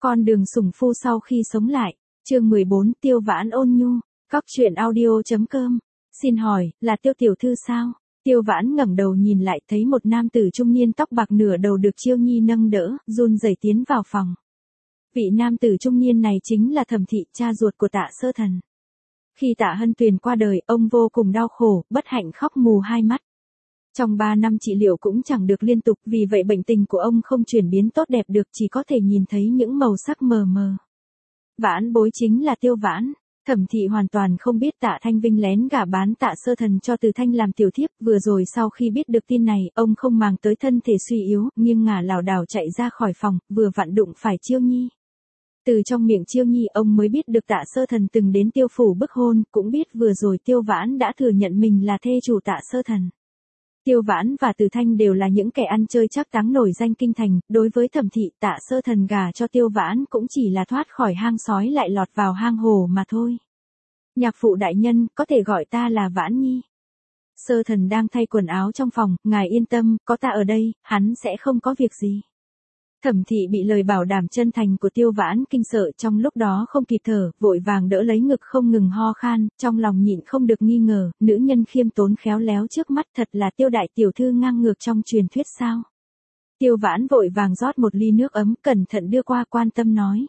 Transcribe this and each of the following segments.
Con đường sủng phu sau khi sống lại. Chương 14 Tiêu Vãn ôn nhu. Cóc truyện audio.com. Xin hỏi, là Tiêu tiểu thư sao? Tiêu Vãn ngẩng đầu nhìn lại thấy một nam tử trung niên tóc bạc nửa đầu được Chiêu Nhi nâng đỡ, run rẩy tiến vào phòng. Vị nam tử trung niên này chính là Thẩm Thị, cha ruột của Tạ Sơ Thần. Khi Tạ Hân Tuyền qua đời, ông vô cùng đau khổ, bất hạnh khóc mù hai mắt. Trong 3 năm trị liệu cũng chẳng được liên tục, vì vậy bệnh tình của ông không chuyển biến tốt đẹp được, chỉ có thể nhìn thấy những màu sắc mờ mờ. Vãn bối chính là Tiêu Vãn. Thẩm Thị hoàn toàn không biết Tạ Thanh Vinh lén gả bán Tạ Sơ Thần cho Từ Thanh làm tiểu thiếp, vừa rồi sau khi biết được tin này, ông không màng tới thân thể suy yếu, nghiêng ngả lảo đảo chạy ra khỏi phòng, vừa vặn đụng phải Chiêu Nhi. Từ trong miệng Chiêu Nhi ông mới biết được Tạ Sơ Thần từng đến Tiêu phủ bức hôn, cũng biết vừa rồi Tiêu Vãn đã thừa nhận mình là thê chủ Tạ Sơ Thần. Tiêu Vãn và Từ Thanh đều là những kẻ ăn chơi trác táng nổi danh kinh thành, đối với Thẩm Thị, Tạ Sơ Thần gả cho Tiêu Vãn cũng chỉ là thoát khỏi hang sói lại lọt vào hang hổ mà thôi. Nhạc phụ đại nhân, có thể gọi ta là Vãn Nhi. Sơ Thần đang thay quần áo trong phòng, ngài yên tâm, có ta ở đây, hắn sẽ không có việc gì. Thẩm Thị bị lời bảo đảm chân thành của Tiêu Vãn kinh sợ, trong lúc đó không kịp thở, vội vàng đỡ lấy ngực không ngừng ho khan, trong lòng nhịn không được nghi ngờ, nữ nhân khiêm tốn khéo léo trước mắt thật là Tiêu đại tiểu thư ngang ngược trong truyền thuyết sao. Tiêu Vãn vội vàng rót một ly nước ấm, cẩn thận đưa qua, quan tâm nói.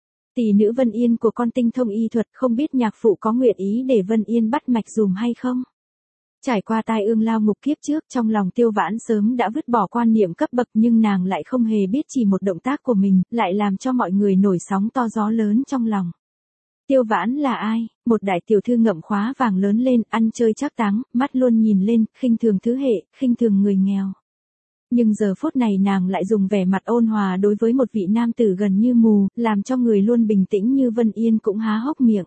Tỷ nữ Vân Yên của con tinh thông y thuật, không biết nhạc phụ có nguyện ý để Vân Yên bắt mạch dùm hay không? Trải qua tai ương lao ngục kiếp trước, trong lòng Tiêu Vãn sớm đã vứt bỏ quan niệm cấp bậc, nhưng nàng lại không hề biết chỉ một động tác của mình, lại làm cho mọi người nổi sóng to gió lớn trong lòng. Tiêu Vãn là ai? Một đại tiểu thư ngậm khóa vàng lớn lên, ăn chơi trác táng, mắt luôn nhìn lên, khinh thường thứ hệ, khinh thường người nghèo. Nhưng giờ phút này nàng lại dùng vẻ mặt ôn hòa đối với một vị nam tử gần như mù, làm cho người luôn bình tĩnh như Vân Yên cũng há hốc miệng.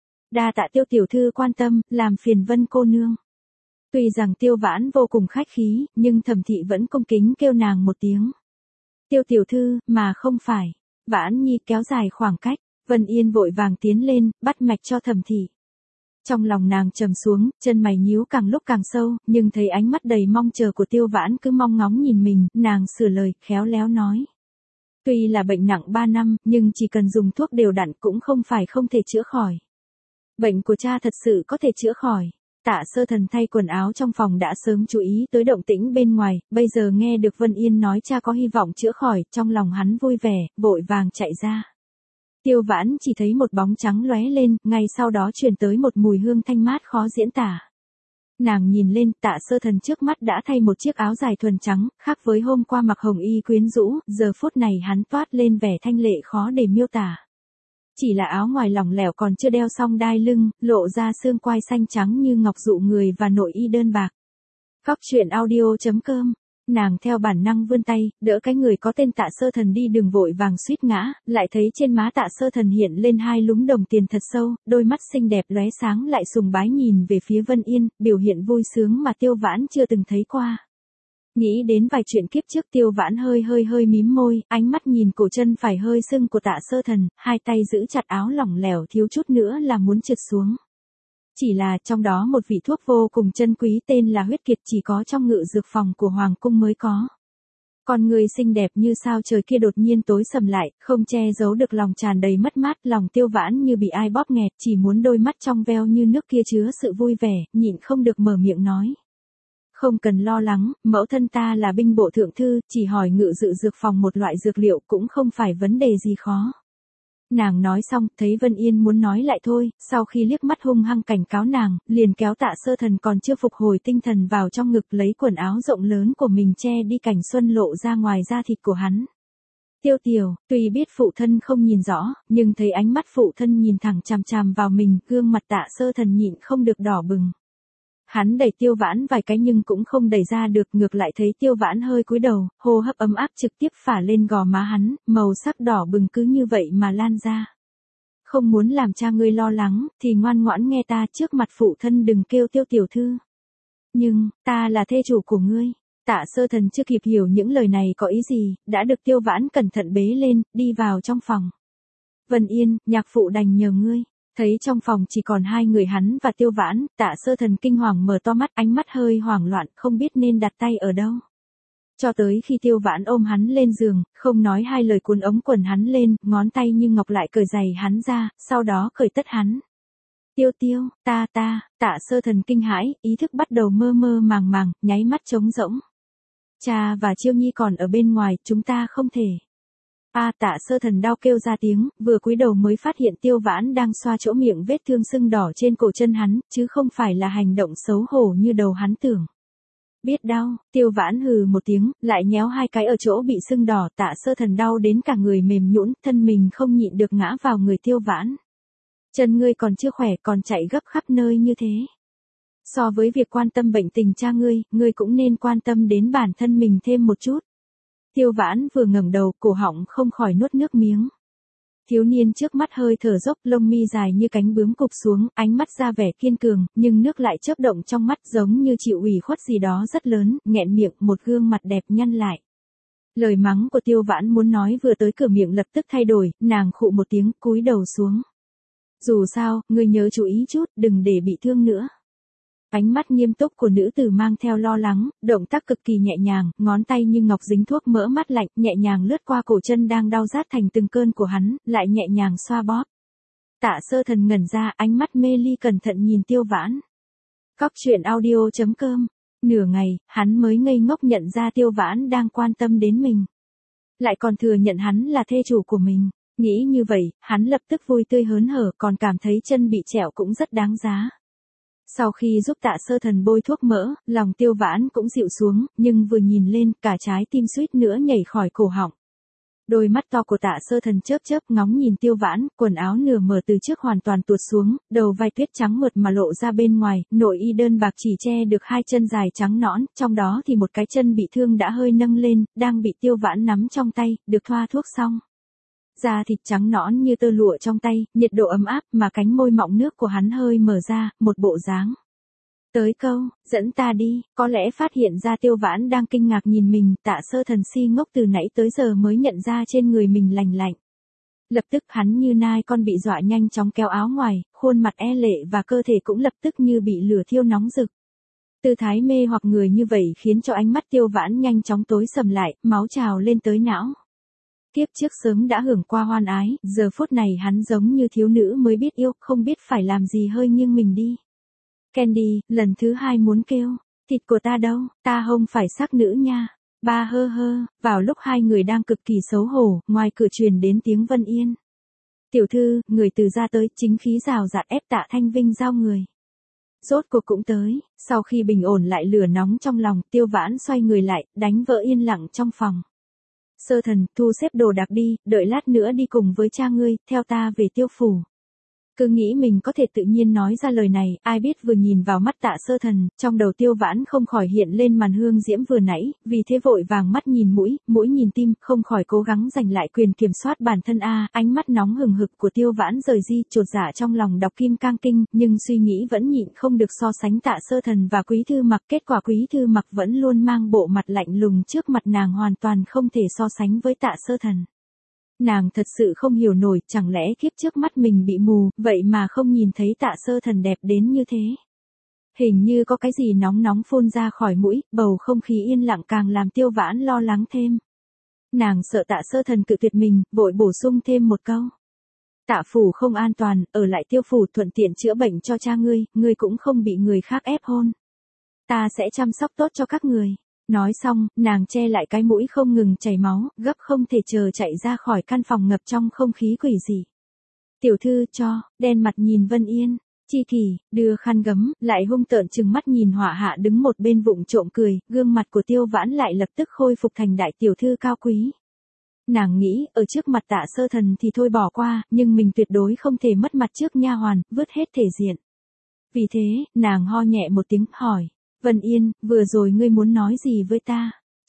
Đa tạ Tiêu tiểu thư quan tâm, làm phiền Vân cô nương. Tuy rằng Tiêu Vãn vô cùng khách khí, nhưng Thẩm Thị vẫn cung kính kêu nàng một tiếng. Tiêu tiểu thư, mà không phải. Vãn Nhi kéo dài khoảng cách, Vân Yên vội vàng tiến lên, bắt mạch cho Thẩm Thị. Trong lòng nàng trầm xuống, chân mày nhíu càng lúc càng sâu, nhưng thấy ánh mắt đầy mong chờ của Tiêu Vãn cứ mong ngóng nhìn mình, nàng sửa lời, khéo léo nói. Tuy là bệnh nặng 3 năm, nhưng chỉ cần dùng thuốc đều đặn cũng không phải không thể chữa khỏi. Bệnh của cha thật sự có thể chữa khỏi. Tạ Sơ Thần thay quần áo trong phòng đã sớm chú ý tới động tĩnh bên ngoài, bây giờ nghe được Vân Yên nói cha có hy vọng chữa khỏi, trong lòng hắn vui vẻ, vội vàng chạy ra. Tiêu Vãn chỉ thấy một bóng trắng lóe lên, ngay sau đó truyền tới một mùi hương thanh mát khó diễn tả. Nàng nhìn lên, Tạ Sơ Thần trước mắt đã thay một chiếc áo dài thuần trắng, khác với hôm qua mặc hồng y quyến rũ, giờ phút này hắn toát lên vẻ thanh lệ khó để miêu tả. Chỉ là áo ngoài lỏng lẻo còn chưa đeo xong đai lưng, lộ ra xương quai xanh trắng như ngọc dụ người và nội y đơn bạc. Cóc truyện audio.com. Nàng theo bản năng vươn tay, đỡ cái người có tên Tạ Sơ Thần đi đường, vội vàng suýt ngã, lại thấy trên má Tạ Sơ Thần hiện lên 2 lúm đồng tiền thật sâu, đôi mắt xinh đẹp lóe sáng lại sùng bái nhìn về phía Vân Yên, biểu hiện vui sướng mà Tiêu Vãn chưa từng thấy qua. Nghĩ đến vài chuyện kiếp trước, Tiêu Vãn hơi mím môi, ánh mắt nhìn cổ chân phải hơi sưng của Tạ Sơ Thần, hai tay giữ chặt áo lỏng lẻo thiếu chút nữa là muốn trượt xuống. Chỉ là trong đó một vị thuốc vô cùng chân quý tên là huyết kiệt, chỉ có trong ngự dược phòng của Hoàng cung mới có. Con người xinh đẹp như sao trời kia đột nhiên tối sầm lại, không che giấu được lòng tràn đầy mất mát, lòng Tiêu Vãn như bị ai bóp nghẹt, chỉ muốn đôi mắt trong veo như nước kia chứa sự vui vẻ, nhịn không được mở miệng nói. Không cần lo lắng, mẫu thân ta là binh bộ thượng thư, chỉ hỏi ngự dự dược phòng một loại dược liệu cũng không phải vấn đề gì khó. Nàng nói xong, thấy Vân Yên muốn nói lại thôi, sau khi liếc mắt hung hăng cảnh cáo nàng, liền kéo Tạ Sơ Thần còn chưa phục hồi tinh thần vào trong ngực, lấy quần áo rộng lớn của mình che đi cảnh xuân lộ ra ngoài da thịt của hắn. Tiêu tiểu, tuy biết phụ thân không nhìn rõ, nhưng thấy ánh mắt phụ thân nhìn thẳng chằm chằm vào mình, gương mặt Tạ Sơ Thần nhịn không được đỏ bừng. Hắn đẩy Tiêu Vãn vài cái nhưng cũng không đẩy ra được, ngược lại thấy Tiêu Vãn hơi cúi đầu, hô hấp ấm áp trực tiếp phả lên gò má hắn, màu sắc đỏ bừng cứ như vậy mà lan ra. Không muốn làm cha ngươi lo lắng, thì ngoan ngoãn nghe ta, trước mặt phụ thân đừng kêu Tiêu tiểu thư. Nhưng, ta là thê chủ của ngươi. Tạ Sơ Thần chưa kịp hiểu những lời này có ý gì, đã được Tiêu Vãn cẩn thận bế lên, đi vào trong phòng. Vân Yên, nhạc phụ đành nhờ ngươi. Thấy trong phòng chỉ còn 2 người hắn và Tiêu Vãn, Tạ Sơ Thần kinh hoàng mở to mắt, ánh mắt hơi hoảng loạn, không biết nên đặt tay ở đâu. Cho tới khi Tiêu Vãn ôm hắn lên giường, không nói hai lời cuốn ống quần hắn lên, ngón tay như ngọc lại cởi giày hắn ra, sau đó cởi tất hắn. Tiêu Tiêu, Tạ Sơ Thần kinh hãi, ý thức bắt đầu mơ mơ màng màng, nháy mắt trống rỗng. Cha và Chiêu Nhi còn ở bên ngoài, chúng ta không thể. Tạ Sơ Thần đau kêu ra tiếng, vừa cúi đầu mới phát hiện Tiêu Vãn đang xoa chỗ miệng vết thương sưng đỏ trên cổ chân hắn, chứ không phải là hành động xấu hổ như đầu hắn tưởng. Biết đau, Tiêu Vãn hừ một tiếng, lại nhéo hai cái ở chỗ bị sưng đỏ, Tạ Sơ Thần đau đến cả người mềm nhũn, thân mình không nhịn được ngã vào người Tiêu Vãn. Chân ngươi còn chưa khỏe còn chạy gấp khắp nơi như thế. So với việc quan tâm bệnh tình cha ngươi cũng nên quan tâm đến bản thân mình thêm một chút. Tiêu Vãn vừa ngẩng đầu, cổ họng không khỏi nuốt nước miếng. Thiếu niên trước mắt hơi thở dốc, lông mi dài như cánh bướm cụp xuống, ánh mắt ra vẻ kiên cường, nhưng nước lại chớp động trong mắt giống như chịu ủy khuất gì đó rất lớn, nghẹn miệng, một gương mặt đẹp nhăn lại. Lời mắng của Tiêu Vãn muốn nói vừa tới cửa miệng lập tức thay đổi, nàng khụ một tiếng, cúi đầu xuống. Dù sao, ngươi nhớ chú ý chút, đừng để bị thương nữa. Ánh mắt nghiêm túc của nữ tử mang theo lo lắng, động tác cực kỳ nhẹ nhàng, ngón tay như ngọc dính thuốc mỡ mát lạnh, nhẹ nhàng lướt qua cổ chân đang đau rát thành từng cơn của hắn, lại nhẹ nhàng xoa bóp. Tạ Sơ Thần ngẩn ra, ánh mắt mê ly cẩn thận nhìn Tiêu Vãn. Cóc truyện audio.com. Nửa ngày, hắn mới ngây ngốc nhận ra Tiêu Vãn đang quan tâm đến mình. Lại còn thừa nhận hắn là thê chủ của mình. Nghĩ như vậy, hắn lập tức vui tươi hớn hở, còn cảm thấy chân bị trẹo cũng rất đáng giá. Sau khi giúp Tạ Sơ Thần bôi thuốc mỡ, lòng Tiêu Vãn cũng dịu xuống, nhưng vừa nhìn lên, cả trái tim suýt nữa nhảy khỏi cổ họng. Đôi mắt to của Tạ Sơ Thần chớp chớp ngóng nhìn Tiêu Vãn, quần áo nửa mở từ trước hoàn toàn tuột xuống, đầu vai tuyết trắng mượt mà lộ ra bên ngoài, nội y đơn bạc chỉ che được hai chân dài trắng nõn, trong đó thì một cái chân bị thương đã hơi nâng lên, đang bị Tiêu Vãn nắm trong tay, được thoa thuốc xong. Da thịt trắng nõn như tơ lụa trong tay, nhiệt độ ấm áp mà cánh môi mọng nước của hắn hơi mở ra, một bộ dáng. Tới câu, dẫn ta đi, có lẽ phát hiện ra Tiêu Vãn đang kinh ngạc nhìn mình, Tạ Sơ Thần si ngốc từ nãy tới giờ mới nhận ra trên người mình lành lạnh. Lập tức hắn như nai con bị dọa nhanh chóng kéo áo ngoài, khuôn mặt e lệ và cơ thể cũng lập tức như bị lửa thiêu nóng rực. Tư thái mê hoặc người như vậy khiến cho ánh mắt Tiêu Vãn nhanh chóng tối sầm lại, máu trào lên tới não. Kiếp trước sớm đã hưởng qua hoan ái, giờ phút này hắn giống như thiếu nữ mới biết yêu, không biết phải làm gì hơi nghiêng mình đi. Candy, lần thứ hai muốn kêu, thịt của ta đâu, ta không phải sắc nữ nha. Ba hơ hơ, vào lúc hai người đang cực kỳ xấu hổ, ngoài cửa truyền đến tiếng Vân Yên. Tiểu thư, người từ ra tới, chính khí rào rạt ép Tạ Thanh Vinh giao người. Rốt cuộc cũng tới, sau khi bình ổn lại lửa nóng trong lòng, Tiêu Vãn xoay người lại, đánh vỡ yên lặng trong phòng. Sơ Thần, thu xếp đồ đạc đi, đợi lát nữa đi cùng với cha ngươi, theo ta về Tiêu phủ. Cứ nghĩ mình có thể tự nhiên nói ra lời này, ai biết vừa nhìn vào mắt Tạ Sơ Thần, trong đầu Tiêu Vãn không khỏi hiện lên màn hương diễm vừa nãy, vì thế vội vàng mắt nhìn mũi, mũi nhìn tim, không khỏi cố gắng giành lại quyền kiểm soát bản thân ánh mắt nóng hừng hực của Tiêu Vãn rời di, chột dạ trong lòng đọc kim cang kinh, nhưng suy nghĩ vẫn nhịn không được so sánh Tạ Sơ Thần và Quý Thư Mặc, kết quả Quý Thư Mặc vẫn luôn mang bộ mặt lạnh lùng trước mặt nàng, hoàn toàn không thể so sánh với Tạ Sơ Thần. Nàng thật sự không hiểu nổi, chẳng lẽ kiếp trước mắt mình bị mù, vậy mà không nhìn thấy Tạ Sơ Thần đẹp đến như thế. Hình như có cái gì nóng nóng phun ra khỏi mũi, bầu không khí yên lặng càng làm Tiêu Vãn lo lắng thêm. Nàng sợ Tạ Sơ Thần cự tuyệt mình, vội bổ sung thêm một câu. Tạ phủ không an toàn, ở lại Tiêu phủ thuận tiện chữa bệnh cho cha ngươi cũng không bị người khác ép hôn. Ta sẽ chăm sóc tốt cho các người. Nói xong, nàng che lại cái mũi không ngừng chảy máu, gấp không thể chờ chạy ra khỏi căn phòng ngập trong không khí quỷ dị. Tiểu thư cho, đen mặt nhìn Vân Yên, Chi Kỳ, đưa khăn gấm, lại hung tợn chừng mắt nhìn Họa Hạ đứng một bên vụng trộm cười, gương mặt của Tiêu Vãn lại lập tức khôi phục thành đại tiểu thư cao quý. Nàng nghĩ, ở trước mặt Tạ Sơ Thần thì thôi bỏ qua, nhưng mình tuyệt đối không thể mất mặt trước nha hoàn, vứt hết thể diện. Vì thế, nàng ho nhẹ một tiếng, hỏi. Vân Yên, vừa rồi ngươi muốn nói gì với ta?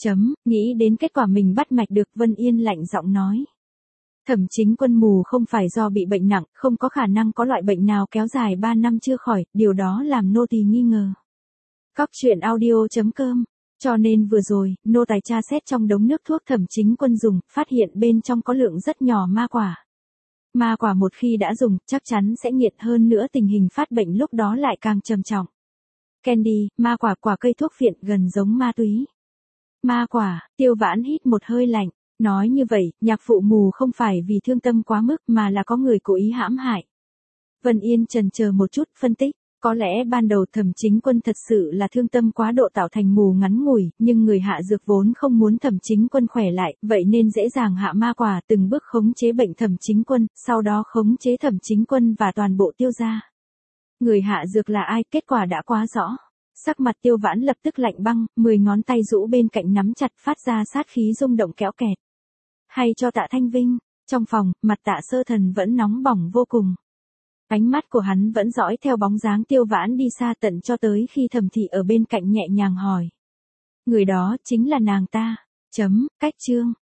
Nghĩ đến kết quả mình bắt mạch được, Vân Yên lạnh giọng nói. Thẩm Chính Quân mù không phải do bị bệnh nặng, không có khả năng có loại bệnh nào kéo dài 3 năm chưa khỏi, điều đó làm nô tỳ nghi ngờ. Cóc truyện audio.com. Cho nên vừa rồi, nô tài tra xét trong đống nước thuốc Thẩm Chính Quân dùng, phát hiện bên trong có lượng rất nhỏ ma quả. Ma quả một khi đã dùng, chắc chắn sẽ nghiện, hơn nữa tình hình phát bệnh lúc đó lại càng trầm trọng. Candy, ma quả, quả cây thuốc phiện, gần giống ma túy. Ma quả, Tiêu Vãn hít một hơi lạnh, nói như vậy, nhạc phụ mù không phải vì thương tâm quá mức mà là có người cố ý hãm hại. Vân Yên chần chờ một chút, phân tích, có lẽ ban đầu Thẩm Chính Quân thật sự là thương tâm quá độ tạo thành mù ngắn ngủi, nhưng người hạ dược vốn không muốn Thẩm Chính Quân khỏe lại, vậy nên dễ dàng hạ ma quả từng bước khống chế bệnh Thẩm Chính Quân, sau đó khống chế Thẩm Chính Quân và toàn bộ Tiêu gia. Người hạ dược là ai, kết quả đã quá rõ. Sắc mặt Tiêu Vãn lập tức lạnh băng, 10 ngón tay rũ bên cạnh nắm chặt phát ra sát khí rung động kéo kẹt. Hay cho Tạ Thanh Vinh, trong phòng, mặt Tạ Sơ Thần vẫn nóng bỏng vô cùng. Ánh mắt của hắn vẫn dõi theo bóng dáng Tiêu Vãn đi xa tận cho tới khi Thẩm Thị ở bên cạnh nhẹ nhàng hỏi. Người đó chính là nàng ta. Cách chương.